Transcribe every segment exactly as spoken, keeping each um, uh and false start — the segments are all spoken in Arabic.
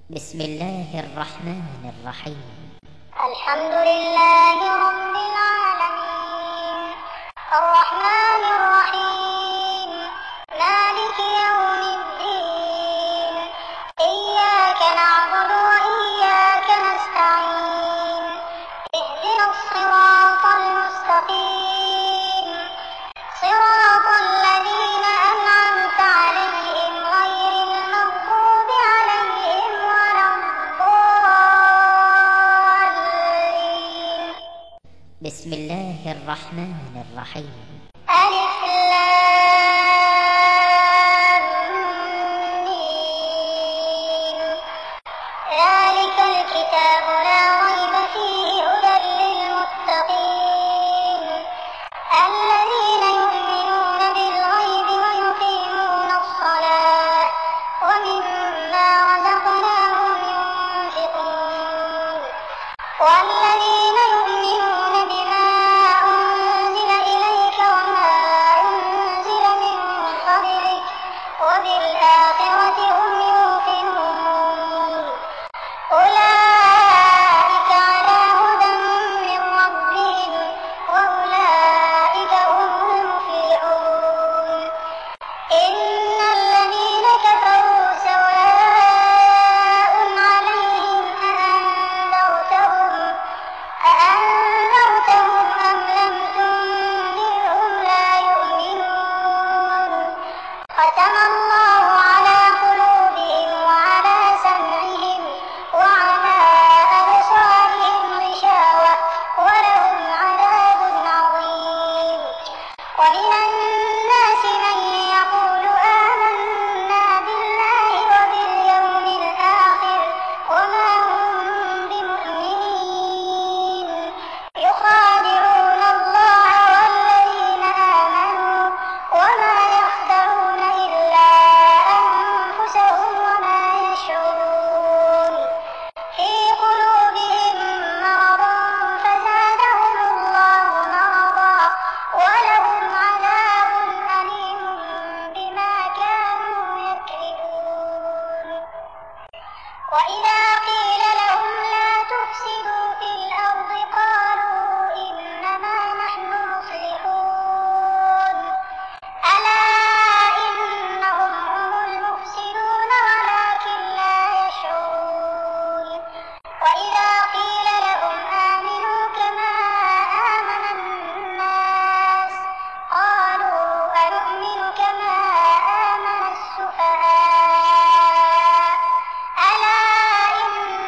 بسم الله الرحمن الرحيم. الحمد لله رب العالمين الرحمن الرحيم مالك يوم الدين إياك نعبد وإياك نستعين اهدنا الصراط المستقيم صراط الذين أنعمت عليهم غير المغضوب عليهم ولا الضالين. بسم الله الرحمن الرحيم. ألف لام ميم ذلك الكتاب لا ريب فيه هدى للمتقين الذين يؤمنون بالغيب ويقيمون الصلاة ومما رزقناهم ينفقون والذين يؤمنون بما أنزل إليك وما أنزل من قبلك وبالآخرة هم يوقنون أولئك على هدى من ربهم وأولئك هم المفلحون. إن الذين كفروا سواء عليهم أأنذرتهم أأنذرتهم أم لم تنذرهم لا يؤمنون ختم الله على قلوبهم وعلى سمعهم وعلى أبصارهم غشاوة ولهم عذاب عظيم. ومن الناس من يقول آمنا بالله وباليوم الآخر وما هم بمؤمنين يخادعون الله والذين آمنوا وما يخدعون إلا أنفسهم وما يشعرون. في قلوبهم مرض فزادهم الله مرضا ولهم عذاب أليم بما كانوا يكذبون. وإذا قيل لهم لا تفسدوا في الأرض قالوا إنما نحن مصلحون ألا إنهم هم المفسدون ولكن لا يشعرون. وإذا قيل لهم آمنوا كما آمن الناس قالوا أنؤمن كما آمن السفهاء ألا إنهم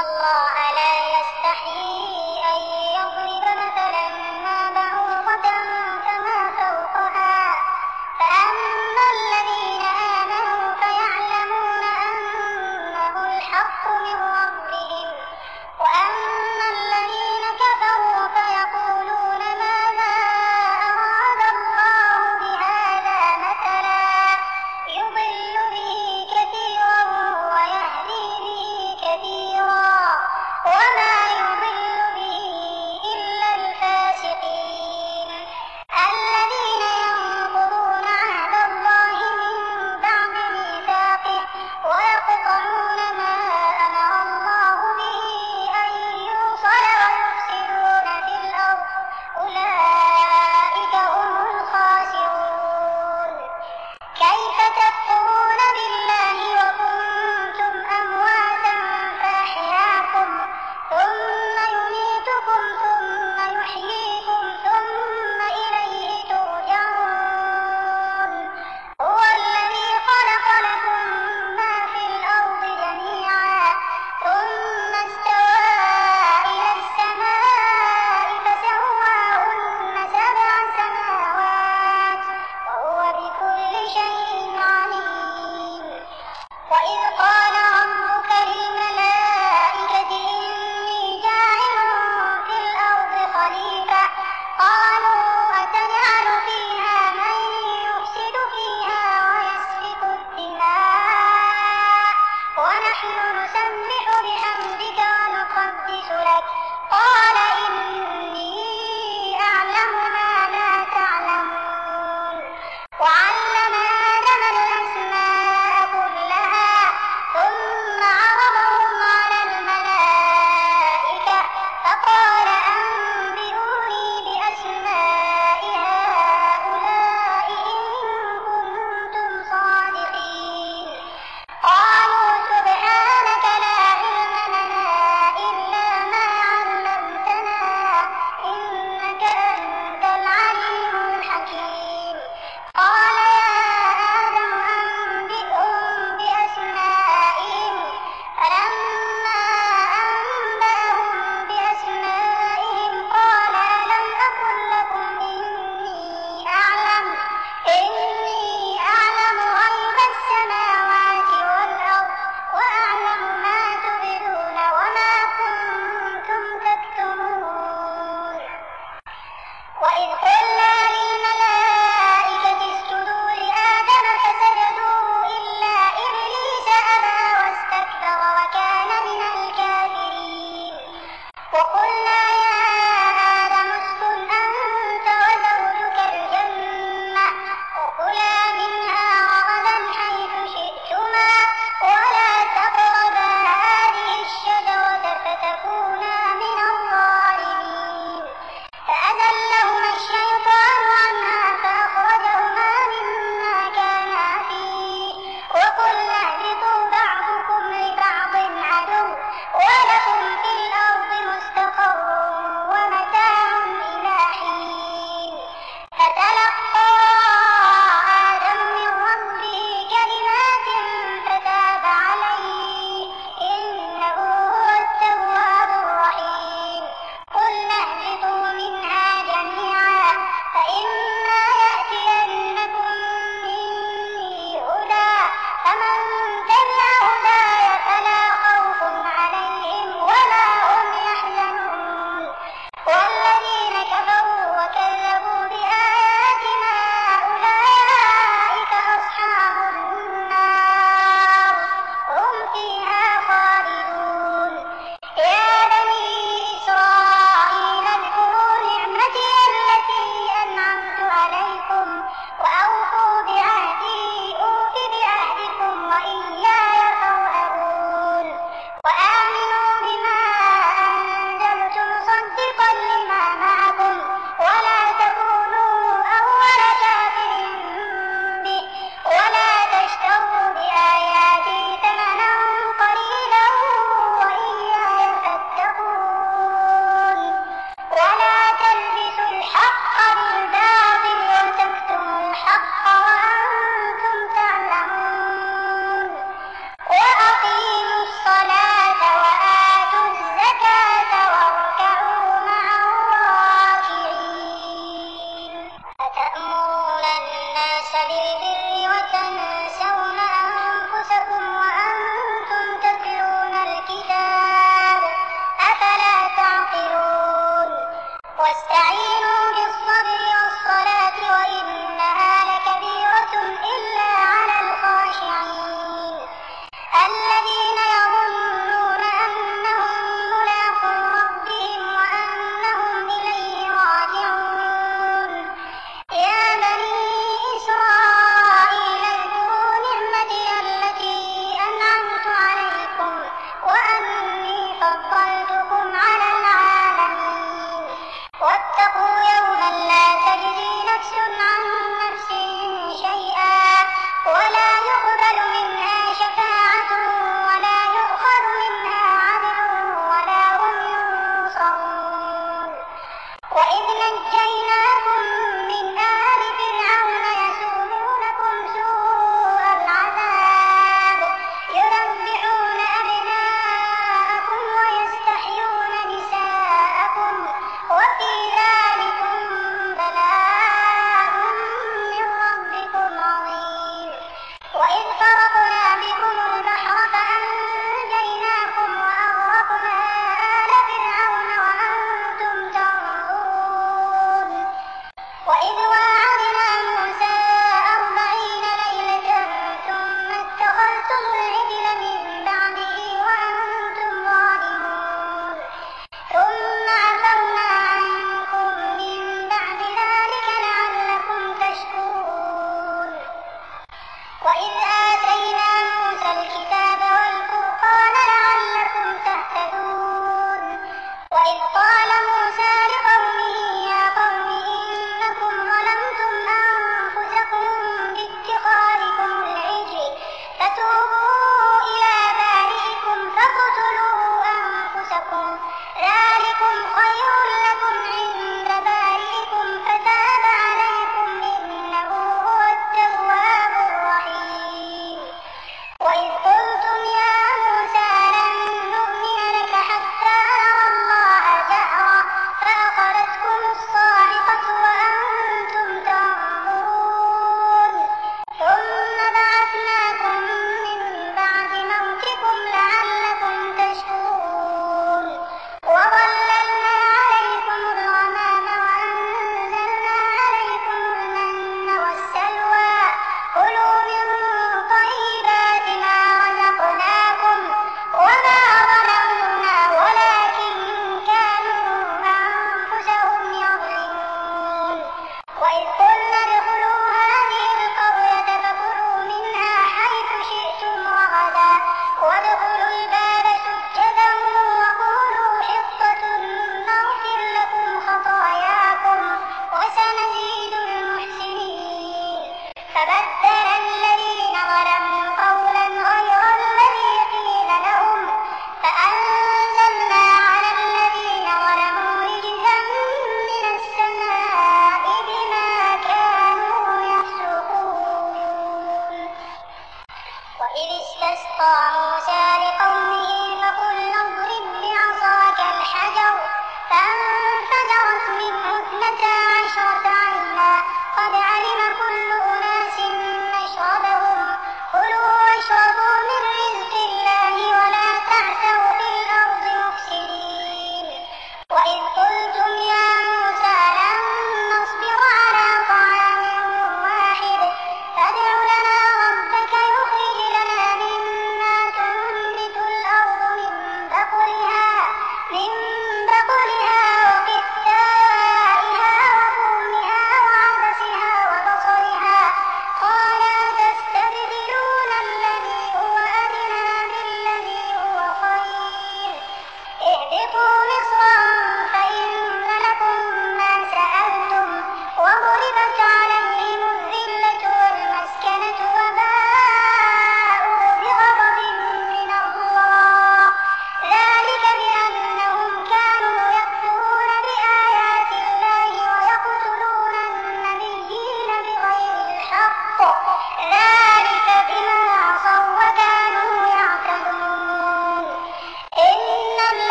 الله لا يستحيي أن يضرب مثلا ما بعوضة فما فوقها فأما الذين آمنوا فيعلمون أنه الحق من ربهم وأما الذين كفروا فيقولون ماذا أراد الله بهذا مثلا يضل به كثيرا ويهدي به كثيرا وما يضل به إلا الفاسقين الذين ينقضون عهد الله من بعد ميثاقه ويقطعون ما أمر الله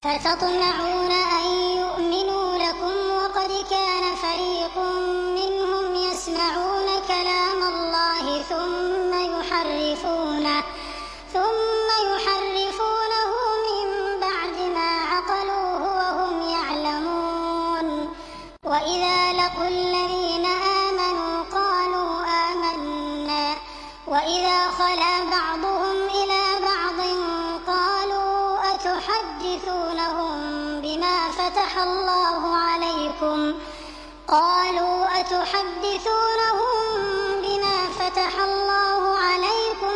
فتطمعون أن يؤمنوا لكم وقد كان فريق منهم يسمعون كلام الله ثم يحرفونه ثم يحرفونه من بعد ما عقلوه وهم يعلمون. وإذا لقوا الذين آمنوا قالوا آمنا وإذا خلا بعضهم إلى بعض قالوا أتحدثونهم بما فتح الله عليكم قالوا أتحدثونهم بما فتح الله عليكم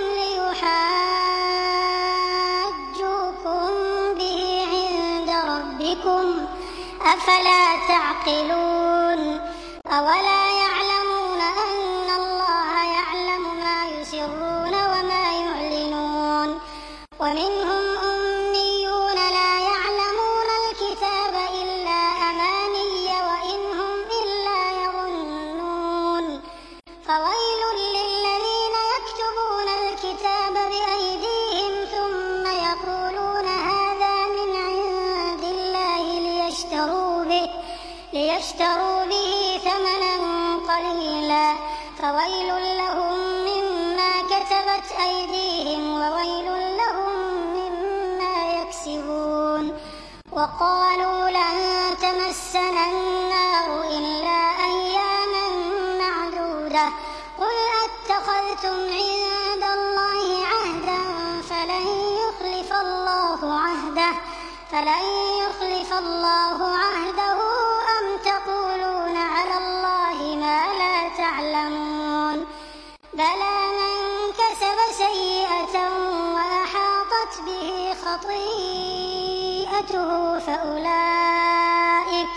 ليحاجوكم به عند ربكم أفلا تعقلون. أولا يعلمون أن الله يعلم ما يسرون وما يعلنون. ومنهم أميون لا يعلمون الكتاب إلا أماني وإن هم إلا يظنون. فويل للذين يكتبون الكتاب بأيديهم ثم يقولون هذا من عند الله ليشتروا به ليشتروا به ثمنا قليلا فويل لهم مما كتبت أيديهم وويل لهم مما يكسبون. وقالوا لن تمسنا النار إلا أياما معدودة قل أتخذتم عند الله عهدا فلن يخلف الله عهده فلن يخلف الله عهده أم تقولون على الله ما لا تعلمون. بلى من كسب سيئة وأحاطت به خطيئته فأولئك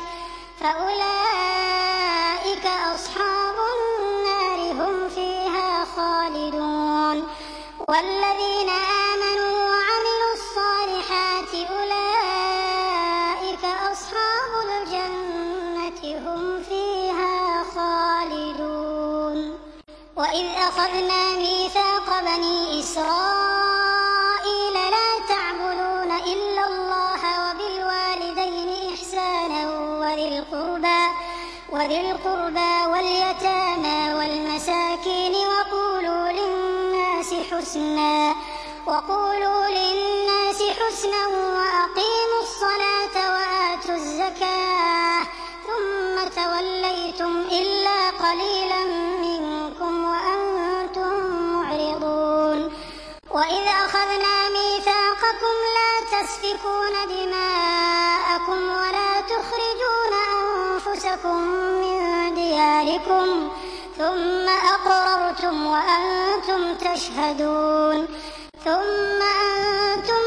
فأولئك أصحاب النار هم فيها خالدون. والذين آمنوا وعملوا الصالحات أولئك أصحاب الجنة هم فيها خالدون. وإذ أخذنا ميثاق بني إسرائيل لا تعبدون إلا الله وبالوالدين إحسانا وذي القربى وذي القربى واليتامى والمساكين وقولوا للناس حسنا وقولوا للناس حسنا وأقيموا الصلاة وآتوا الزكاة ثم توليتم إلا قليلا منكم وأنتم معرضون. وإذ أخذنا ميثاقكم لا تسفكون دماءكم ولا تخرجون أنفسكم من دياركم ثم أقررتم وأنتم تشهدون. ثم أنتم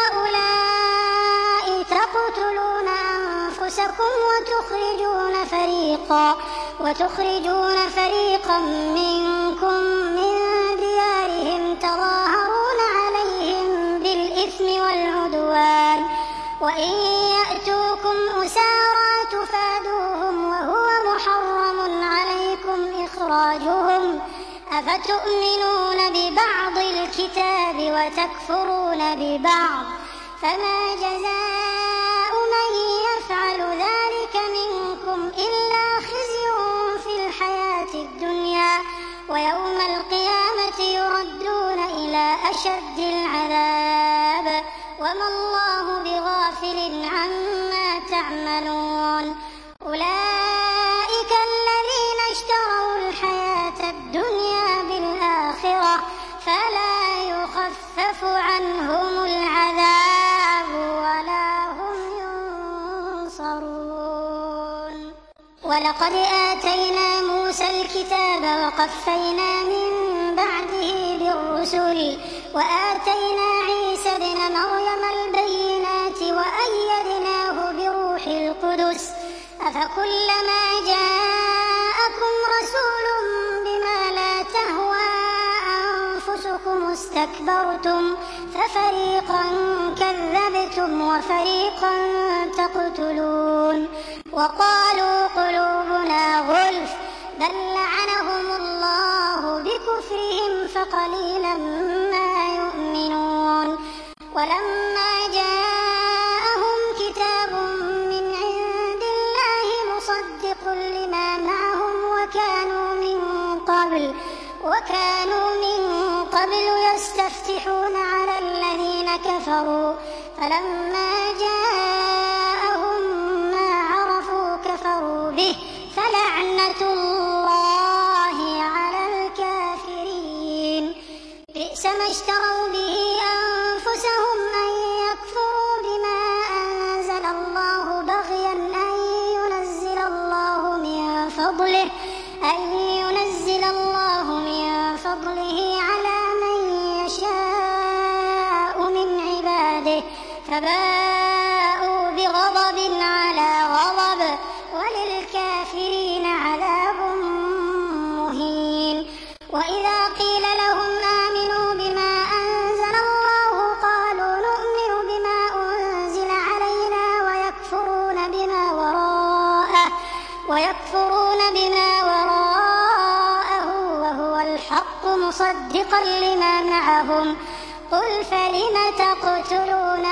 هؤلاء تقتلون أنفسكم وتخرجون فريقا وتخرجون فريقا منكم من ديارهم تظاهرون عليهم بالإثم والعدوان وإن يأتوكم أسارى تفادوهم وهو محرم عليكم إخراجهم أفتؤمنون ببعض الكتاب وتكفرون ببعض فما جزاء من يفعل ذلك منكم إلا خزي في الحياة الدنيا ويوم القيامة يردون إلى أشد العذاب وما الله بغافل عما تعملون. أولئك الذين اشتروا الحياة الدنيا بالآخرة فلا يخفف عنهم العذاب ولا هم ينصرون. ولقد آتينا موسى الكتاب وقفينا من بعده بالرسل وآتينا عيسى ابن مريم البينات وأيدناه بروح القدس أفكلما جاءكم رسول بما لا تهوى أنفسكم استكبرتم ففريقا كذبتم وفريقا تقتلون. وقالوا قلوبنا غلف بل لعنهم الله بكفرهم فقليلا ما يؤمنون. ولما جاءهم وكانوا من قبل يستفتحون على الذين كفروا فلما جاءهم ما عرفوا كفروا به فلعنة الله على الكافرين. بئس ما اشتروا به أنفسهم أن يكفروا بما أنزل الله بغيا أن ينزل الله من فضله أن ينزل الله من فضله على من يشاء من عباده فباءوا بغضب على غضب وللكافرين عذاب مهين. وإذا قيل لهم آمنوا بما أنزل الله قالوا نؤمن بما أنزل علينا ويكفرون بما وراءه ويكفرون بما وراءه وهو الحق مصدقا لما معهم قل فلم تقتلون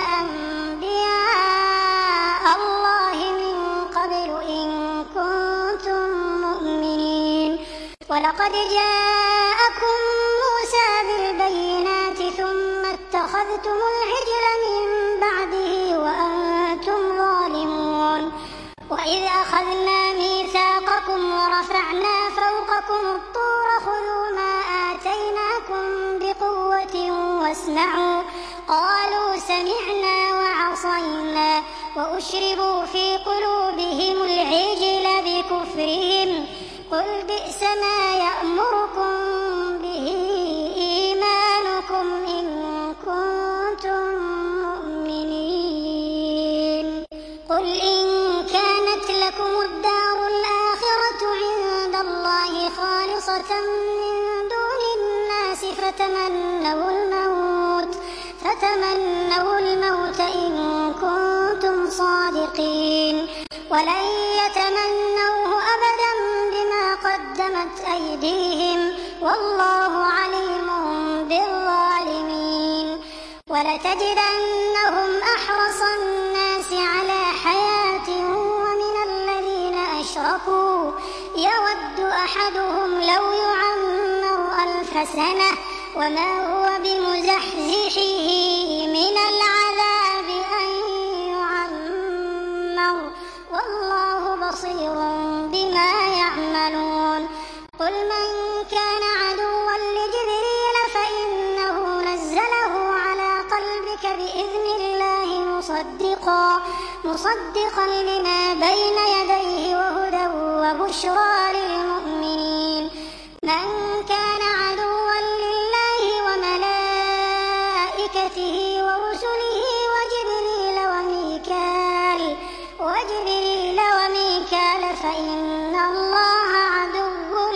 أنبياء الله من قبل إن كنتم مؤمنين. ولقد جاءكم موسى بالبينات ثم اتخذتم العجل من بعده وأنتم ظالمون. وإذ أخذنا ميثاقكم ورفعنا فوقكم الطور خذوا ما آتيناكم بقوة واسمعوا قالوا سمعنا وعصينا وأشربوا في قلوبهم العجل بكفرهم قل بئس ما يأمركم به إيمانكم إن كنتم مؤمنين. قل إن كانت لكم الدار الآخرة عند الله خالصة من دون الناس فتمنوا الموت فتمنوا الموت إن كنتم صادقين ولن يتمنوه أبدا بما قدمت أيديهم والله عليم بالظالمين. ولتجدنهم أحرص الناس على حياة ومن الذين أشركوا يود أحدهم لو يعمر ألف سنة وما هو بمزحزحه من العذاب أن يعمر والله بصير بما يعملون. قل من كان عدوا لجبريل فإنه نزله على قلبك بإذن الله مصدقا مصدقا لما بين يديه وهدى وبشرى للمؤمنين. من كان عدوا لله وملائكته ورسله وجبريل وميكال وجبريل وميكال فإن الله عدو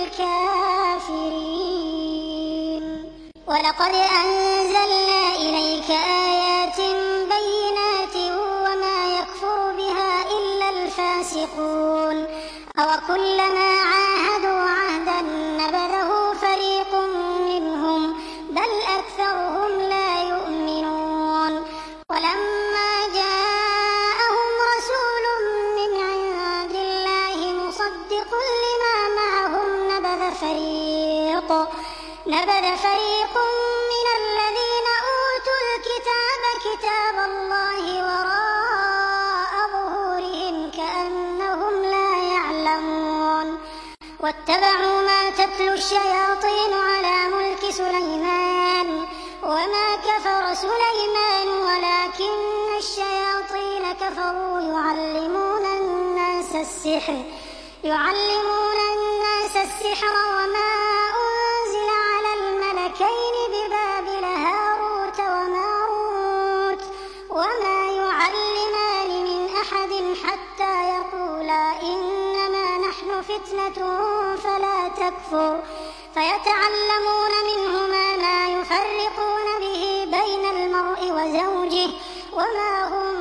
للكافرين. ولقد أنزلنا إليك آيات بينات وما يكفر بها إلا الفاسقون. أوكلما عاهدوا عهدا نبذه فريق منهم بل أكثرهم لا يؤمنون. ولما جاءهم رسول من عند الله مصدق لما معهم نبذ فريق نبذ فريق من الذين أوتوا الكتاب كتاب الله وراء ظهورهم كأنهم لا يعلمون. واتبعوا ما تتلو الشياطين على ملك سليمان وما كفر سليمان ولكن الشياطين كفروا يعلمون الناس السحر يعلمون الناس السحر وما أنزل على الملكين ببابل هاروت وماروت وما يعلمان من أحد حتى يقولا إنما نحن فتنة فلا تكفر فيتعلمون منهما ما يفرقون به بين المرء وزوجه وما هم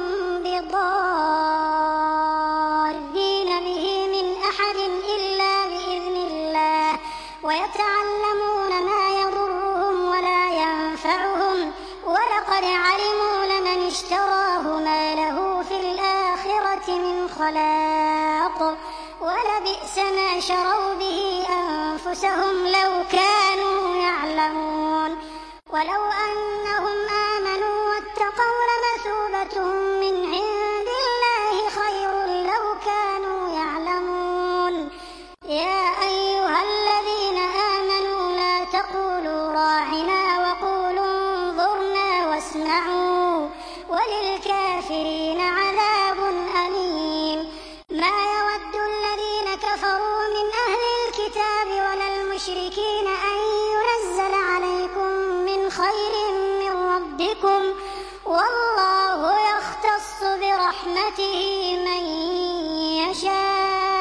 بضارين به من أحد إلا بإذن الله ويتعلمون ما يضرهم ولا ينفعهم ولقد علموا لمن اشتراه ما له في الآخرة من خلاق ولبئس ما شروا به أنفسهم لو كانوا يعلمون ولو أنهم آمنوا واتقوا لمثوبة من عند الله خير لو كانوا يعلمون يا أيها الذين آمنوا لا تقولوا راعنا وقولوا انظرنا واسمعوا وللكافرين عذاب أليم ما يود الذين كفروا من أهل الكتاب ولا المشركين أن ينزل عليكم من خير من ربكم والله يختص برحمته من يشاء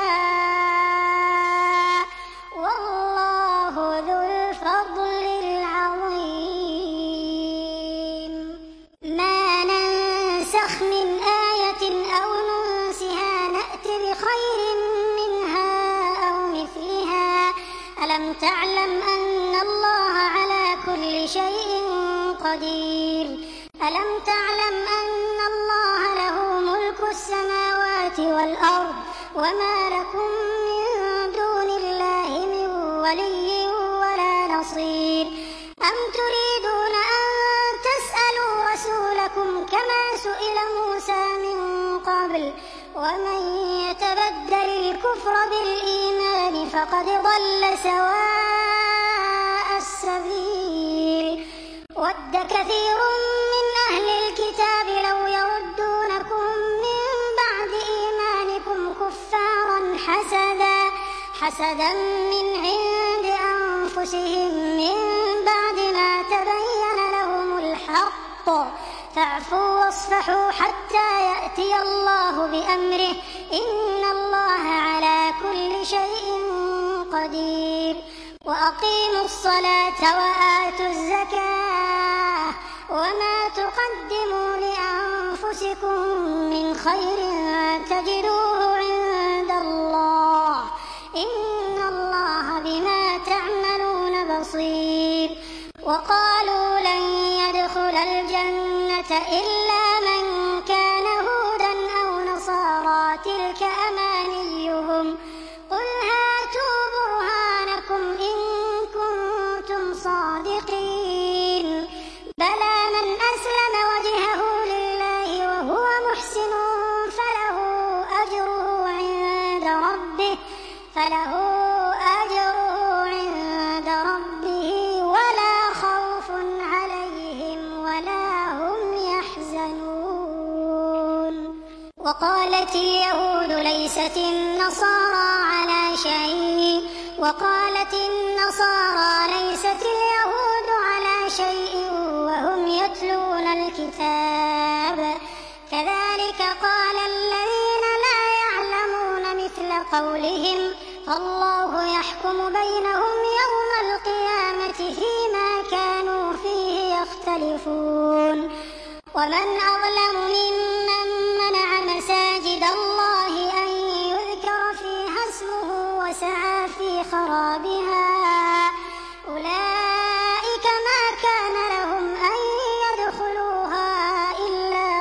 والله ذو الفضل العظيم ما ننسخ من آية أو ننسها نأت بخير منها أو مثلها ألم تعلم أن الله على كل شيء قدير ألم تعلم أن الله له ملك السماوات والأرض وما لكم من دون الله من ولي ولا نصير أم تريدون أن تسألوا رسولكم كما سئل موسى من قبل ومن يتبدل الكفر بالإيمان فقد ضل سواء السبيل ود كثير من أهل الكتاب لو يردونكم من بعد إيمانكم كفارا حسدا حسدا من عند أنفسهم من بعد ما تبين لهم الحق فاعفوا واصفحوا حتى يأتي الله بأمره إن الله على كل شيء قدير وأقيموا الصلاة وآتوا الزكاة وما تقدموا لأنفسكم من خير تجدوه عند الله إن الله بما تعملون بصير وقالوا لن يدخل الجنة إلا من كان هودا أو نصارى تلك أمانيهم قل هاتوا برهانكم إن كنتم صادقين بلى من أسلم وجهه لله وهو محسن فله أجره عند ربه فله أجره عند ربه ولا خوف عليهم ولا هم يحزنون وقالت اليهود ليست النصارى على شيء وقالت النصارى ليست اليهود على شيء وهم يتلون الكتاب كذلك قال الذين لا يعلمون مثل قولهم فالله يحكم بينهم يوم القيامة فيما كانوا فيه يختلفون ومن أظلم ممن منع مساجد الله أن يذكر فيها اسمه وسعى في خرابها أولئك ما كان لهم أن يدخلوها إلا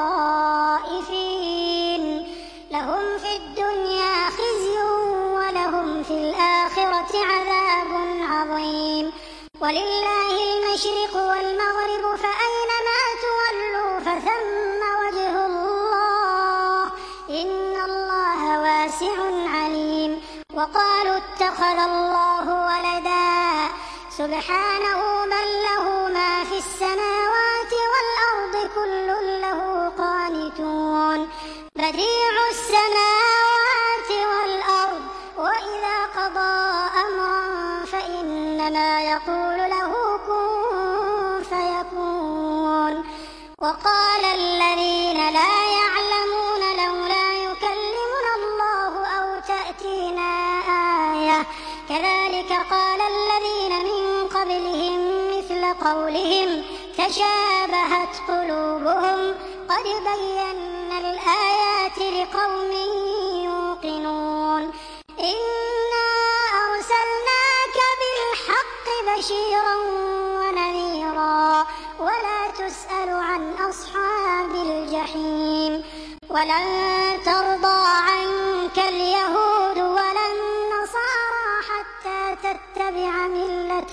خائفين لهم في الدنيا خزي ولهم في الآخرة عذاب عظيم ولله المشرق والمغرب فأينما تولوا فثم وجه الله إن الله واسع عليم وقالوا اتخذ الله ولدا سبحانه بل له ما في السماوات والأرض كل له قانتون بديع السماوات والأرض وإذا قضى أمرا فإنما يقول له كن فيكون وقال الذين لا يعلمون لولا يكلمنا الله أو تأتينا آية كذلك قال الذين من قبلهم مثل قولهم تشابهت قلوبهم قد بينا الآيات لقوم يوقنون إنا أرسلناك بالحق بشيرا ونذيرا ولا تسأل عن أصحاب الجحيم ولن ترضى عنك اليهود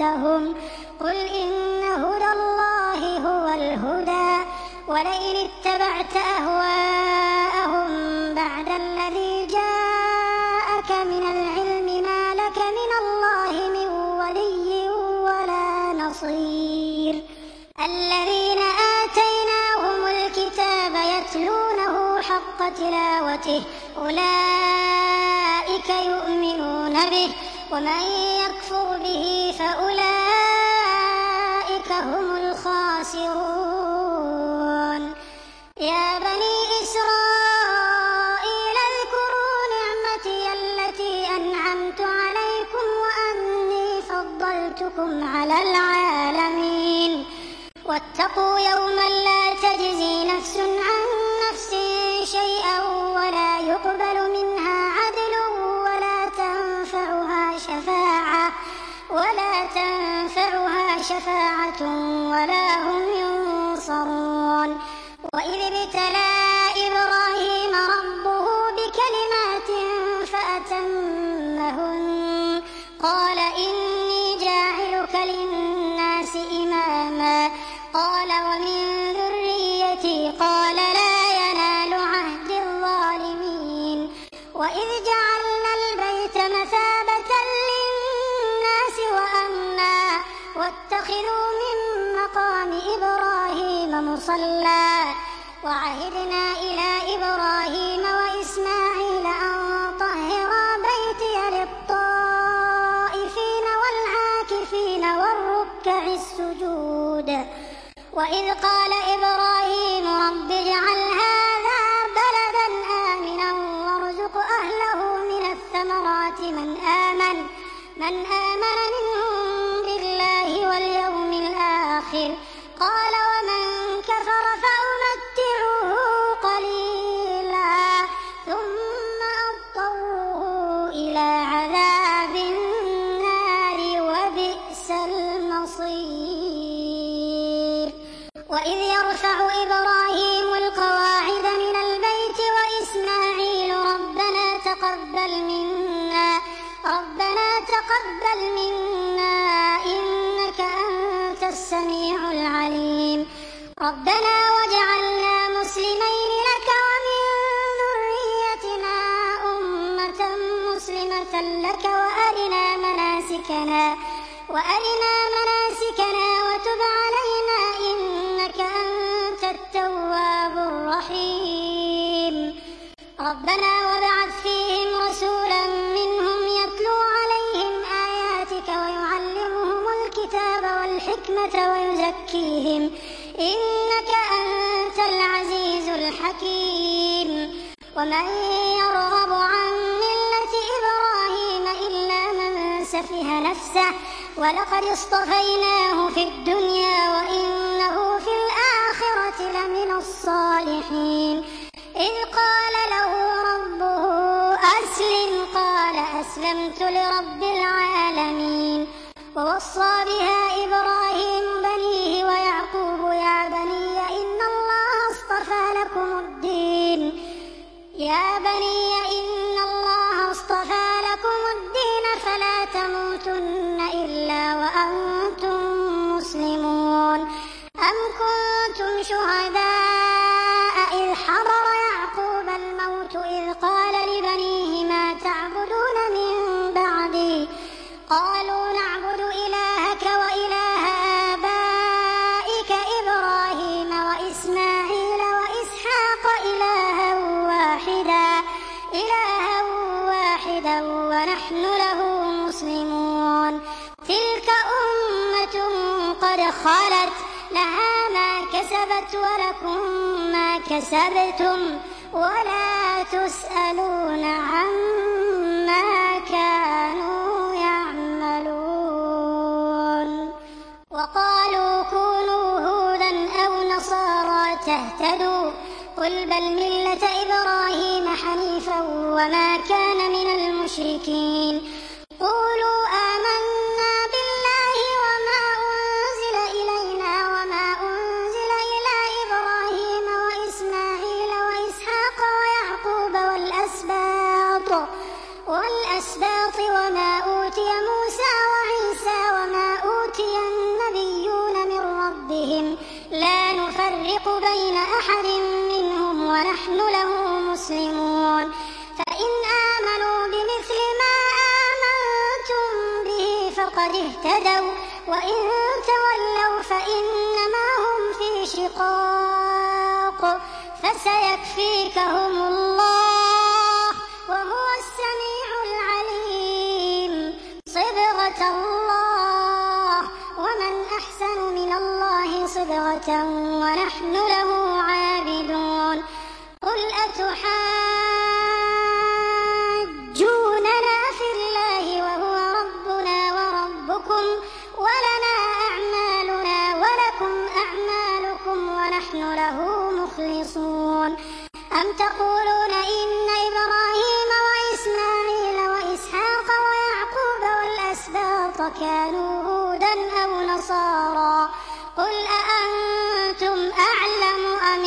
أَضَلَّلْتَهُمْ قُلْ إِنَّ هُدَى اللَّهِ هُوَ الْهُدَىٰ وَلَئِنِ اتَّبَعْتَ أَهْوَاءَهُم بَعْدَ الَّذِي جَاءَكَ مِنَ الْعِلْمِ مَا لَكَ مِنَ اللَّهِ مِن وَلِيٍّ وَلَا نَصِيرٍ الَّذِينَ آتَيْنَاهُمُ الْكِتَابَ يَتْلُونَهُ حَقَّ تِلَاوَتِهِ أُولَٰئِكَ يُؤْمِنُونَ بِهِ وَمَن يَكْفُرْ بِهِ فَأُولَٰئِكَ هُمُ الْخَاسِرُونَ يَا بَنِي إِسْرَائِيلَ اذْكُرُوا نِعْمَتِيَ الَّتِي أَنْعَمْتُ عَلَيْكُمْ وَأَنِّي فَضَّلْتُكُمْ عَلَى الْعَالَمِينَ وَاتَّقُوا يَوْمًا لَّا تَجْزِي نَفْسٌ عَن نَّفْسٍ شَيْئًا وَلَا يُقْبَلُ مِنْهَا عَدْلٌ وَلَا تَنفَعُهَا شَفَاعَةٌ وَلَا تَنفَعُهَا شَفَاعَةٌ وَلَا هُمْ يُنصَرُونَ وَإِذِ ابْتَلَىٰ إِبْرَاهِيمَ رَبُّهُ بِكَلِمَاتٍ فَأَتَمَّهُنَّ قَالَ إِنِّي جَاعِلُكَ لِلنَّاسِ إِمَامًا قَالَ وَمِن ذُرِّيَّتِي قَالَ لَا يَنَالُ عَهْدِي الظَّالِمِينَ وَإِذْ جَعَلْنَا الْبَيْتَ مَثَابَةً لِّلنَّاسِ وَأَمْنًا وَاتَّخِذُوا مِن مَّقَامِ إِبْرَاهِيمَ مُصَلًّى وَعَهِدْنَا إِلَىٰ إِبْرَاهِيمَ وَإِسْمَاعِيلَ أَن طَهِّرَا بَيْتِيَ لِلطَّائِفِينَ وَالْعَاكِفِينَ وَالرُّكَّعِ السُّجُودِ وَإِذْ قَالَ إِبْرَاهِيمُ رَبِّ اجْعَلْ هَٰذَا بَلَدًا آمِنًا وَارْزُقْ أَهْلَهُ مِنَ الثَّمَرَاتِ مَنْ آمَنَ مَنْ آمَنَ مِنْهُم بِاللَّهِ وَالْيَوْمِ الْآخِرِ قَالَ وَمَن كَفَرَ فَأُمَتِّعُهُ قَلِيلًا ثُمَّ أَضْطَرُّهُ إِلَىٰ عَذَابِ النَّارِ وَبِئْسَ الْمَصِيرُ وَإِذْ يَرْفَعُ إِبْرَاهِيمُ الْقَوَاعِدَ مِنَ الْبَيْتِ وَإِسْمَاعِيلُ رَبَّنَا تَقَبَّلْ مِنَّا رَبَّنَا تَقَبَّلْ مِنَّا إِنَّكَ أَنتَ السَّمِيعُ الْعَلِيمُ رَبَّنَا وَاجْعَلْنَا مُسْلِمَيْنِ لَكَ وَمِن ذُرِّيَّتِنَا أُمَّةً مُّسْلِمَةً لَّكَ وَأَرِنَا مَنَاسِكَنَا وَأَرِنَا مَنَاسِكَنَا وَتُبْ عَلَيْنَا إِنَّكَ أَنتَ التَّوَّابُ الرَّحِيمُ رَبَّنَا وَابْعَثْ فِيهِمْ رَسُولًا مِّنْهُمْ يَتْلُو عَلَيْهِمْ آيَاتِكَ وَيُعَلِّمُهُمُ الْكِتَابَ وَالْحِكْمَةَ وَيُزَكِّيهِمْ إِنَّكَ أَنتَ الْعَزِيزُ الْحَكِيمُ وَمَن يَرْغَبُ عَن مِّلَّةِ إِبْرَاهِيمَ إِلَّا مَن سَفِهَ نَفْسَهُ وَلَقَدِ اصْطَفَيْنَاهُ فِي الدُّنْيَا وَإِنَّهُ فِي الْآخِرَةِ لَمِنَ الصَّالِحِينَ إِذْ قَالَ لَهُ رَبُّهُ أَسْلِمْ قَالَ أَسْلَمْتُ لِرَبِّ الْعَالَمِينَ وَوَصَّىٰ بِهَا إِبْرَاهِيمُ بَنِيهِ وَيَعْقُوبُ يَا بَنِيَّ إِنَّ اللَّهَ اصْطَفَىٰ لَكُمُ الدِّينَ يَا بَنِيَّ إِنَّ اللَّهَ اصْطَفَىٰ لَكُمُ الدِّينَ فَلَا تَمُوتُنَّ إِلَّا وَأَنتُم مُّسْلِمُونَ أَمْ كُنتُمْ شُهَدَاءَ إِذْ حَضَرَ يَعْقُوبَ الْمَوْتُ إِذْ قَالَ لِبَنِيهِ مَا تَعْبُدُونَ مِن بَعْدِي قَالُوا نَعْبُدُ إِلَٰهَكَ وَإِلَٰهَ آبَائِكَ إِبْرَاهِيمَ وَإِسْمَاعِيلَ وَإِسْحَاقَ إِلَٰهًا وَاحِدًا إِلَٰهًا وَاحِدًا وَنَحْنُ لَهُ مُسْلِمُونَ تِلْكَ أُمَّةٌ قَدْ خَلَتْ لَهَا مَا كَسَبَتْ وَلَكُم مَّا كَسَبْتُمْ وَلَا تُسْأَلُونَ عَمَّا كَانُوا يَعْمَلُونَ وَقَالُوا كُونُوا هُودًا أَوْ نَصَارَىٰ تَهْتَدُوا قُلْ بَلْ مِلَّةَ إِبْرَاهِيمَ حَنِيفًا وَمَا كَانَ مِنَ الْمُشْرِكِينَ قُولُوا آمَنَّا بِاللَّهِ وَمَا أُنزِلَ إِلَيْنَا وَمَا أُنزِلَ إِلَىٰ إِبْرَاهِيمَ وَإِسْمَاعِيلَ وَإِسْحَاقَ وَيَعْقُوبَ وَالْأَسْبَاطِ وَمَا أُوتِيَ مُوسَىٰ وَعِيسَىٰ وَمَا أُوتِيَ قد اهتدوا وإن تولوا فإنما هم في شقاق فسيكفيكهم الله وهو السميع العليم صبغة الله ومن أحسن من الله صبغة ونحن له عابدون قل أتحاجوننا في الله وهو ربنا وربكم ولنا أعمالنا ولكم أعمالكم ونحن له مخلصون أم تقولون إن إبراهيم وإسماعيل وإسحاق ويعقوب والأسباط كانوا هودا أو نصارى قل أأنتم أعلم أم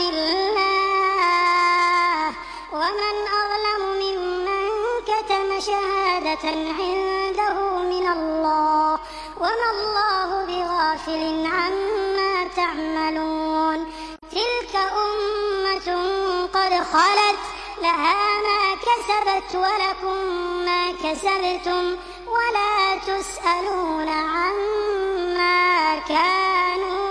الله ومن أظلم ممن كتم شهادة عنده من الله وما الله بغافل عما تعملون تلك أمة قد خلت لها ما كسبت ولكم ما كسبتم ولا تسألون عما كانوا